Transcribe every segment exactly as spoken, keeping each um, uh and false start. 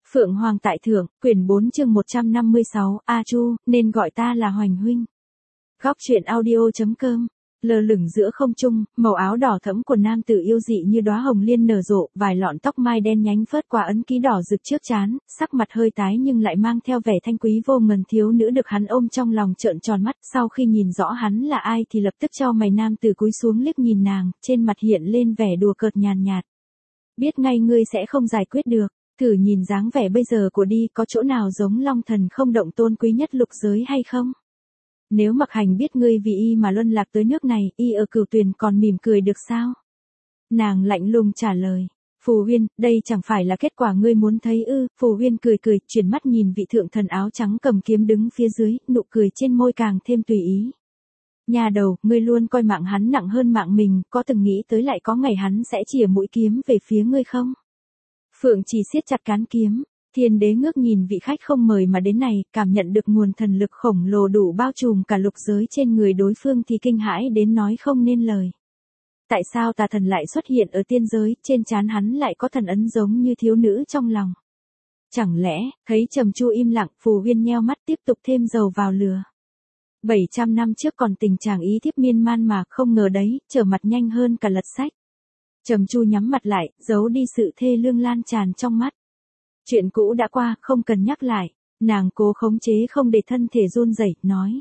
Phượng Hoàng tại thượng, quyển bốn chương một trăm năm mươi sáu, A Chu, nên gọi ta là Hoành huynh. Góc truyện audio.com. Lơ lửng giữa không trung, màu áo đỏ thẫm của nam tử yêu dị như đóa hồng liên nở rộ, vài lọn tóc mai đen nhánh phớt qua ấn ký đỏ rực trước trán, sắc mặt hơi tái nhưng lại mang theo vẻ thanh quý vô ngần. Thiếu nữ được hắn ôm trong lòng trợn tròn mắt, sau khi nhìn rõ hắn là ai thì lập tức chau mày. Nam tử cúi xuống liếc nhìn nàng, trên mặt hiện lên vẻ đùa cợt nhàn nhạt. Biết ngay ngươi sẽ không giải quyết được. Thử nhìn dáng vẻ bây giờ của đi, có chỗ nào giống Long Thần không động tôn quý nhất lục giới hay không? Nếu Mặc Hành biết ngươi vì y mà luân lạc tới nước này, y ở Cửu Tuyền còn mỉm cười được sao? Nàng lạnh lùng trả lời. Phù Huyên, đây chẳng phải là kết quả ngươi muốn thấy ư? Phù Huyên cười cười, chuyển mắt nhìn vị thượng thần áo trắng cầm kiếm đứng phía dưới, nụ cười trên môi càng thêm tùy ý. Nhà đầu, ngươi luôn coi mạng hắn nặng hơn mạng mình, có từng nghĩ tới lại có ngày hắn sẽ chìa mũi kiếm về phía ngươi không? Phượng Chỉ siết chặt cán kiếm, Thiên Đế ngước nhìn vị khách không mời mà đến này, cảm nhận được nguồn thần lực khổng lồ đủ bao trùm cả lục giới trên người đối phương thì kinh hãi đến nói không nên lời. Tại sao tà thần lại xuất hiện ở tiên giới, trên trán hắn lại có thần ấn giống như thiếu nữ trong lòng? Chẳng lẽ, thấy Trầm Chu im lặng, Phù Huyên nheo mắt tiếp tục thêm dầu vào lửa. bảy trăm năm trước còn tình trạng ý thiếp miên man mà, không ngờ đấy, trở mặt nhanh hơn cả lật sách. Trầm Chu nhắm mặt lại, giấu đi sự thê lương lan tràn trong mắt. Chuyện cũ đã qua, không cần nhắc lại. Nàng cố khống chế không để thân thể run rẩy, nói.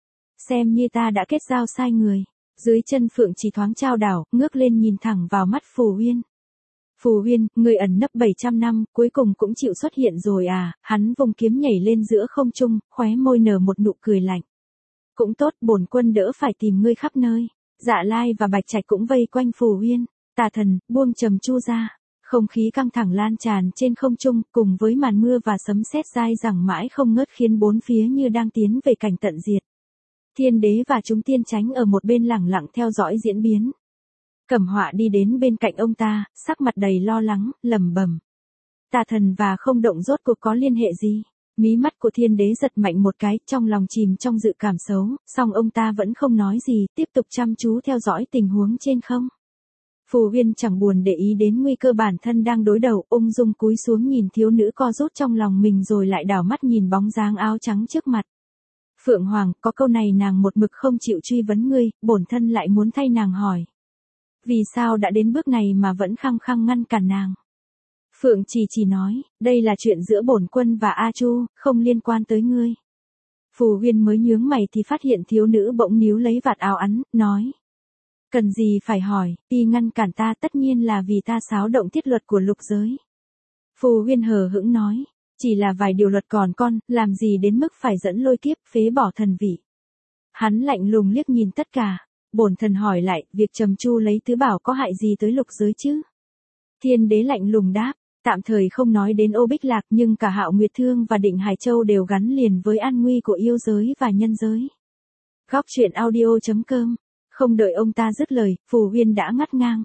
Xem như ta đã kết giao sai người. Dưới chân Phượng Chỉ thoáng trao đảo, ngước lên nhìn thẳng vào mắt Phù Huyên. Phù Huyên, người ẩn nấp bảy trăm năm, cuối cùng cũng chịu xuất hiện rồi à? Hắn vùng kiếm nhảy lên giữa không trung, khóe môi nở một nụ cười lạnh. Cũng tốt, bổn quân đỡ phải tìm ngươi khắp nơi. Dạ Lai và Bạch Trạch cũng vây quanh Phù Huyên. Tà thần, buông Trầm Chu ra. Không khí căng thẳng lan tràn trên không trung, cùng với màn mưa và sấm sét dai dẳng mãi không ngớt khiến bốn phía như đang tiến về cảnh tận diệt. Thiên Đế và chúng tiên tránh ở một bên lẳng lặng theo dõi diễn biến. Cẩm Họa đi đến bên cạnh ông ta, sắc mặt đầy lo lắng, lẩm bẩm. Tà thần và không động rốt cuộc có liên hệ gì? Mí mắt của Thiên Đế giật mạnh một cái, trong lòng chìm trong dự cảm xấu, song ông ta vẫn không nói gì, tiếp tục chăm chú theo dõi tình huống trên không. Phù Huyên chẳng buồn để ý đến nguy cơ bản thân đang đối đầu, ung dung cúi xuống nhìn thiếu nữ co rút trong lòng mình rồi lại đảo mắt nhìn bóng dáng áo trắng trước mặt. Phượng Hoàng, có câu này nàng một mực không chịu truy vấn ngươi, bổn thân lại muốn thay nàng hỏi. Vì sao đã đến bước này mà vẫn khăng khăng ngăn cản nàng? Phượng Chỉ chỉ nói, đây là chuyện giữa bổn quân và A Chu, không liên quan tới ngươi. Phù Huyên mới nhướng mày thì phát hiện thiếu nữ bỗng níu lấy vạt áo ắn, nói. Cần gì phải hỏi, y ngăn cản ta tất nhiên là vì ta xáo động thiết luật của lục giới. Phù Huyên hờ hững nói, chỉ là vài điều luật còn con, làm gì đến mức phải dẫn lôi kiếp phế bỏ thần vị. Hắn lạnh lùng liếc nhìn tất cả, bổn thần hỏi lại, việc Trầm Chu lấy tứ bảo có hại gì tới lục giới chứ? Thiên Đế lạnh lùng đáp, tạm thời không nói đến Ô Bích Lạc nhưng cả Hạo Nguyệt Thương và Định Hải Châu đều gắn liền với an nguy của yêu giới và nhân giới. Góc truyện audio.com. Không đợi ông ta dứt lời, Phù Huyên đã ngắt ngang.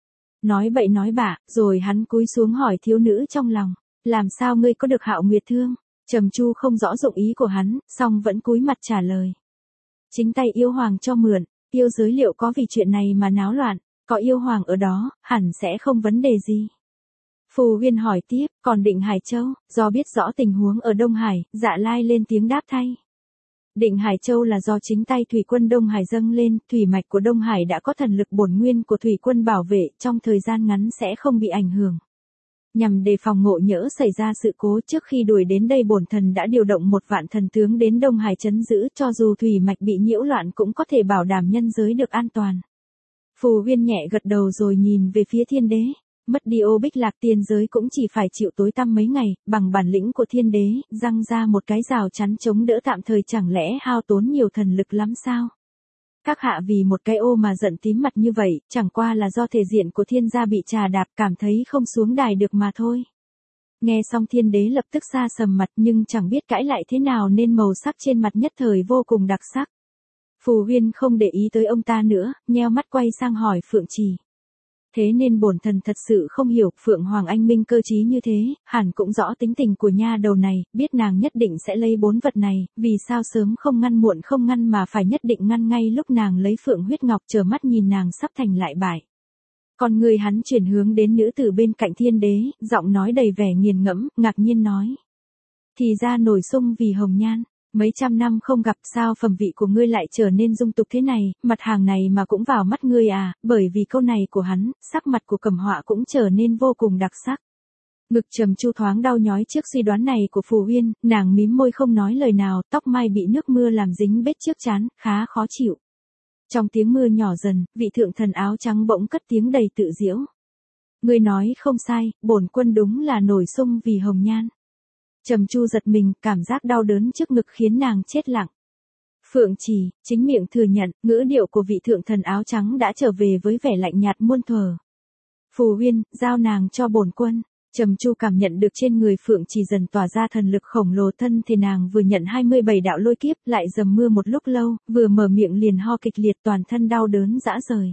Nói bậy nói bạ, rồi hắn cúi xuống hỏi thiếu nữ trong lòng, làm sao ngươi có được Hạo Nguyệt Thương? Trầm Chu không rõ dụng ý của hắn, song vẫn cúi mặt trả lời. Chính tay yêu hoàng cho mượn, yêu giới liệu có vì chuyện này mà náo loạn, có yêu hoàng ở đó, hẳn sẽ không vấn đề gì. Phù Huyên hỏi tiếp, còn Định Hải Châu, do biết rõ tình huống ở Đông Hải, Dạ Lai lên tiếng đáp thay. Định Hải Châu là do chính tay thủy quân Đông Hải dâng lên, thủy mạch của Đông Hải đã có thần lực bổn nguyên của thủy quân bảo vệ, trong thời gian ngắn sẽ không bị ảnh hưởng. Nhằm đề phòng ngộ nhỡ xảy ra sự cố, trước khi đuổi đến đây bổn thần đã điều động một vạn thần tướng đến Đông Hải trấn giữ, cho dù thủy mạch bị nhiễu loạn cũng có thể bảo đảm nhân giới được an toàn. Phù Huyên nhẹ gật đầu rồi nhìn về phía Thiên Đế. Mất đi Ô Bích Lạc, tiên giới cũng chỉ phải chịu tối tăm mấy ngày, bằng bản lĩnh của Thiên Đế, răng ra một cái rào chắn chống đỡ tạm thời chẳng lẽ hao tốn nhiều thần lực lắm sao? Các hạ vì một cái ô mà giận tím mặt như vậy, chẳng qua là do thể diện của thiên gia bị trà đạp, cảm thấy không xuống đài được mà thôi. Nghe xong Thiên Đế lập tức xa sầm mặt nhưng chẳng biết cãi lại thế nào nên màu sắc trên mặt nhất thời vô cùng đặc sắc. Phù Huyên không để ý tới ông ta nữa, nheo mắt quay sang hỏi Phượng Chỉ. Thế nên bổn thần thật sự không hiểu, Phượng Hoàng anh minh cơ trí như thế, hẳn cũng rõ tính tình của nha đầu này, biết nàng nhất định sẽ lấy bốn vật này, vì sao sớm không ngăn muộn không ngăn mà phải nhất định ngăn ngay lúc nàng lấy Phượng huyết ngọc, chờ mắt nhìn nàng sắp thành lại bại. Con người hắn chuyển hướng đến nữ tử bên cạnh Thiên Đế, giọng nói đầy vẻ nghiền ngẫm, ngạc nhiên nói. Thì ra nổi sung vì hồng nhan, mấy trăm năm không gặp sao phẩm vị của ngươi lại trở nên dung tục thế này, mặt hàng này mà cũng vào mắt ngươi à, bởi vì câu này của hắn, sắc mặt của Cẩm Họa cũng trở nên vô cùng đặc sắc. Ngực Trầm Chu thoáng đau nhói trước suy đoán này của Phù Uyên, nàng mím môi không nói lời nào, tóc mai bị nước mưa làm dính bết trước trán, khá khó chịu. Trong tiếng mưa nhỏ dần, vị thượng thần áo trắng bỗng cất tiếng đầy tự diễu. Ngươi nói không sai, bổn quân đúng là nổi sung vì hồng nhan. Trầm Chu giật mình, cảm giác đau đớn trước ngực khiến nàng chết lặng. Phượng Trì, chính miệng thừa nhận, ngữ điệu của vị thượng thần áo trắng đã trở về với vẻ lạnh nhạt muôn thuở. Phù Uyên, giao nàng cho bổn quân. Trầm Chu cảm nhận được trên người Phượng Trì dần tỏa ra thần lực khổng lồ, thân thể nàng vừa nhận hai mươi bảy đạo lôi kiếp, lại dầm mưa một lúc lâu, vừa mở miệng liền ho kịch liệt, toàn thân đau đớn rã rời.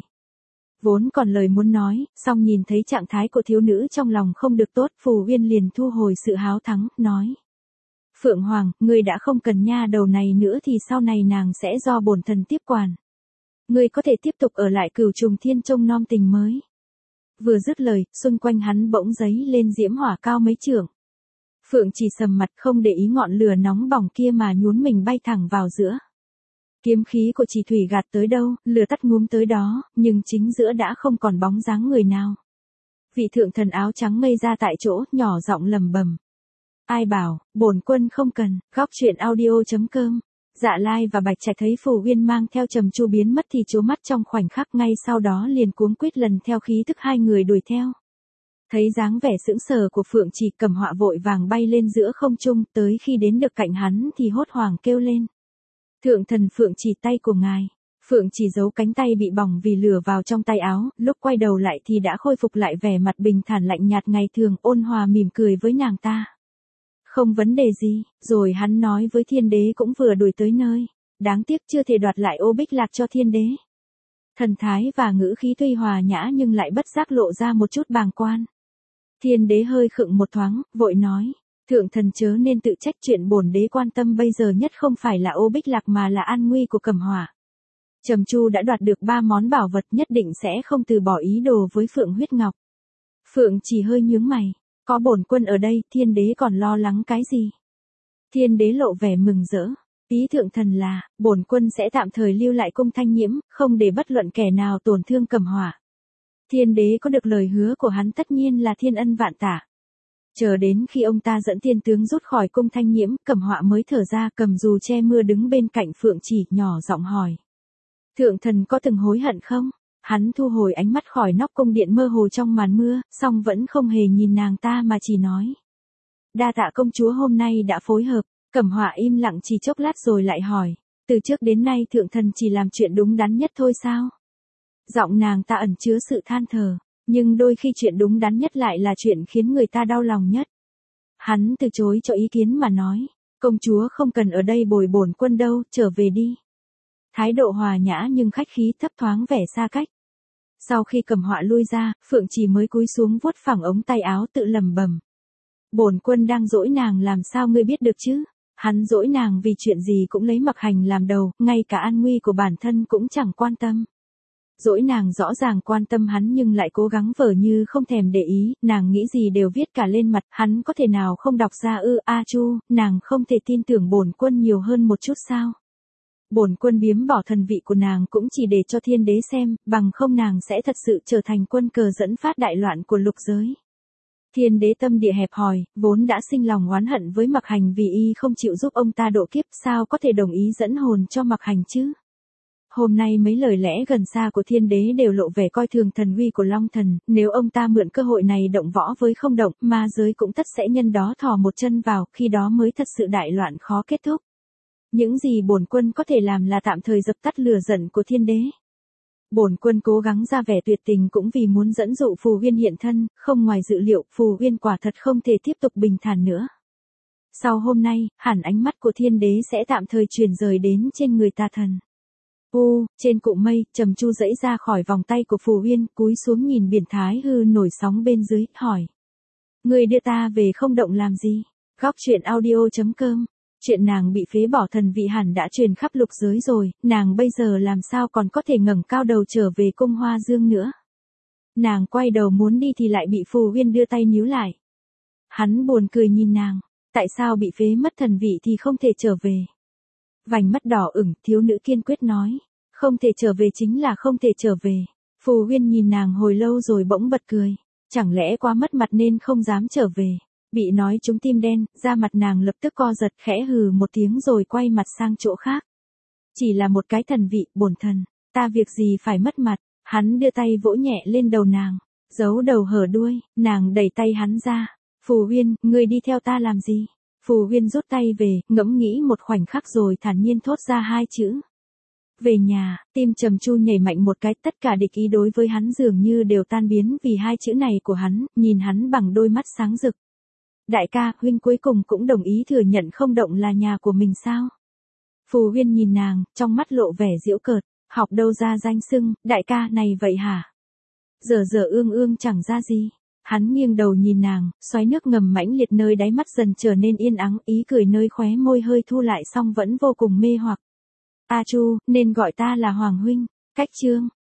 Vốn còn lời muốn nói, song nhìn thấy trạng thái của thiếu nữ trong lòng không được tốt, Phù Uyên liền thu hồi sự háo thắng, nói. Phượng Hoàng, ngươi đã không cần nha đầu này nữa thì sau này nàng sẽ do bổn thần tiếp quản. Ngươi có thể tiếp tục ở lại Cửu Trùng Thiên trông nom tình mới. Vừa dứt lời, xung quanh hắn bỗng giấy lên diễm hỏa cao mấy trượng. Phượng Trì sầm mặt không để ý ngọn lửa nóng bỏng kia mà nhún mình bay thẳng vào giữa. Kiếm khí của Trì Thủy gạt tới đâu, lửa tắt ngúm tới đó, nhưng chính giữa đã không còn bóng dáng người nào. Vị thượng thần áo trắng ngây ra tại chỗ, nhỏ giọng lầm bầm. Ai bảo, bổn quân không cần, góc truyện audio chấm com. Dạ Lai và Bạch Trạch thấy Phù Uyên mang theo Trầm Chu biến mất thì trố mắt trong khoảnh khắc, ngay sau đó liền cuống quýt lần theo khí thức hai người đuổi theo. Thấy dáng vẻ sững sờ của Phượng Trì, Cẩm Họa vội vàng bay lên giữa không trung, tới khi đến được cạnh hắn thì hốt hoảng kêu lên. Thượng thần Phượng Trì, tay của ngài. Phượng Trì giấu cánh tay bị bỏng vì lửa vào trong tay áo, lúc quay đầu lại thì đã khôi phục lại vẻ mặt bình thản lạnh nhạt ngày thường, ôn hòa mỉm cười với nàng ta. Không vấn đề gì, rồi hắn nói với Thiên Đế cũng vừa đuổi tới nơi. Đáng tiếc chưa thể đoạt lại ô bích lạc cho Thiên Đế. Thần thái và ngữ khí tuy hòa nhã nhưng lại bất giác lộ ra một chút bàng quan. Thiên Đế hơi khựng một thoáng, vội nói. Thượng thần chớ nên tự trách, chuyện bổn đế quan tâm bây giờ nhất không phải là ô bích lạc mà là an nguy của Cẩm Họa. Trầm Chu đã đoạt được ba món bảo vật, nhất định sẽ không từ bỏ ý đồ với Phượng huyết ngọc. Phượng chỉ hơi nhướng mày. Có bổn quân ở đây, Thiên Đế còn lo lắng cái gì? Thiên Đế lộ vẻ mừng rỡ. Ý thượng thần là, bổn quân sẽ tạm thời lưu lại cung Thanh Nhiễm, không để bất luận kẻ nào tổn thương Cẩm Họa. Thiên Đế có được lời hứa của hắn tất nhiên là thiên ân vạn tạ. Chờ đến khi ông ta dẫn thiên tướng rút khỏi cung Thanh Nhiễm, Cẩm Họa mới thở ra, cầm dù che mưa đứng bên cạnh Phượng Chỉ, nhỏ giọng hỏi. Thượng thần có từng hối hận không? Hắn thu hồi ánh mắt khỏi nóc cung điện mơ hồ trong màn mưa, song vẫn không hề nhìn nàng ta mà chỉ nói. Đa tạ công chúa hôm nay đã phối hợp. Cẩm Họa im lặng chỉ chốc lát rồi lại hỏi. Từ trước đến nay thượng thần chỉ làm chuyện đúng đắn nhất thôi sao? Giọng nàng ta ẩn chứa sự than thở, nhưng đôi khi chuyện đúng đắn nhất lại là chuyện khiến người ta đau lòng nhất. Hắn từ chối cho ý kiến mà nói. Công chúa không cần ở đây bồi bổn quân đâu, trở về đi. Thái độ hòa nhã nhưng khách khí, thấp thoáng vẻ xa cách. Sau khi Cẩm Họa lui ra, Phượng Trì mới cúi xuống vuốt phẳng ống tay áo tự lẩm bẩm. Bổn quân đang dỗi nàng làm sao ngươi biết được chứ? Hắn dỗi nàng vì chuyện gì cũng lấy Mặc Hành làm đầu, ngay cả an nguy của bản thân cũng chẳng quan tâm. Dỗi nàng rõ ràng quan tâm hắn nhưng lại cố gắng vờ như không thèm để ý, nàng nghĩ gì đều viết cả lên mặt, hắn có thể nào không đọc ra ư? A Chu, nàng không thể tin tưởng bổn quân nhiều hơn một chút sao? Bổn quân biếm bỏ thần vị của nàng cũng chỉ để cho Thiên Đế xem, bằng không nàng sẽ thật sự trở thành quân cờ dẫn phát đại loạn của lục giới. Thiên Đế tâm địa hẹp hòi, vốn đã sinh lòng oán hận với Mặc Hành vì y không chịu giúp ông ta độ kiếp, sao có thể đồng ý dẫn hồn cho Mặc Hành chứ? Hôm nay mấy lời lẽ gần xa của Thiên Đế đều lộ vẻ coi thường thần uy của Long Thần, nếu ông ta mượn cơ hội này động võ với không động, ma giới cũng tất sẽ nhân đó thò một chân vào, khi đó mới thật sự đại loạn khó kết thúc. Những gì bổn quân có thể làm là tạm thời dập tắt lửa giận của Thiên Đế. Bổn quân cố gắng ra vẻ tuyệt tình cũng vì muốn dẫn dụ Phù Uyên hiện thân, không ngoài dự liệu, Phù Uyên quả thật không thể tiếp tục bình thản nữa. Sau hôm nay, hẳn ánh mắt của Thiên Đế sẽ tạm thời chuyển rời đến trên người tà thần. U, trên cụm mây, Trầm Chu giãy ra khỏi vòng tay của Phù Uyên, cúi xuống nhìn biển Thái Hư nổi sóng bên dưới, hỏi. Người đưa ta về không động làm gì? Góc truyện audio chấm com. Chuyện nàng bị phế bỏ thần vị hẳn đã truyền khắp lục giới rồi, nàng bây giờ làm sao còn có thể ngẩng cao đầu trở về cung Hoa Dương nữa. Nàng quay đầu muốn đi thì lại bị Phù Huyên đưa tay níu lại. Hắn buồn cười nhìn nàng, tại sao bị phế mất thần vị thì không thể trở về. Vành mắt đỏ ửng, thiếu nữ kiên quyết nói, không thể trở về chính là không thể trở về. Phù Huyên nhìn nàng hồi lâu rồi bỗng bật cười, chẳng lẽ quá mất mặt nên không dám trở về. Bị nói trúng tim đen, da mặt nàng lập tức co giật, khẽ hừ một tiếng rồi quay mặt sang chỗ khác. Chỉ là một cái thần vị, bổn thần, ta việc gì phải mất mặt. Hắn đưa tay vỗ nhẹ lên đầu nàng, giấu đầu hở đuôi, nàng đẩy tay hắn ra. Phù Huyên, ngươi đi theo ta làm gì? Phù Huyên rút tay về, ngẫm nghĩ một khoảnh khắc rồi thản nhiên thốt ra hai chữ. Về nhà, tim Trầm Chu nhảy mạnh một cái, tất cả địch ý đối với hắn dường như đều tan biến vì hai chữ này của hắn, nhìn hắn bằng đôi mắt sáng rực. Đại ca, huynh cuối cùng cũng đồng ý thừa nhận không động là nhà của mình sao? Phù Huyên nhìn nàng, trong mắt lộ vẻ giễu cợt, học đâu ra danh xưng, đại ca này vậy hả? Giờ giờ ương ương chẳng ra gì. Hắn nghiêng đầu nhìn nàng, xoáy nước ngầm mãnh liệt nơi đáy mắt dần trở nên yên ắng, ý cười nơi khóe môi hơi thu lại song vẫn vô cùng mê hoặc. A Chu, nên gọi ta là Hoàng huynh. Cách chương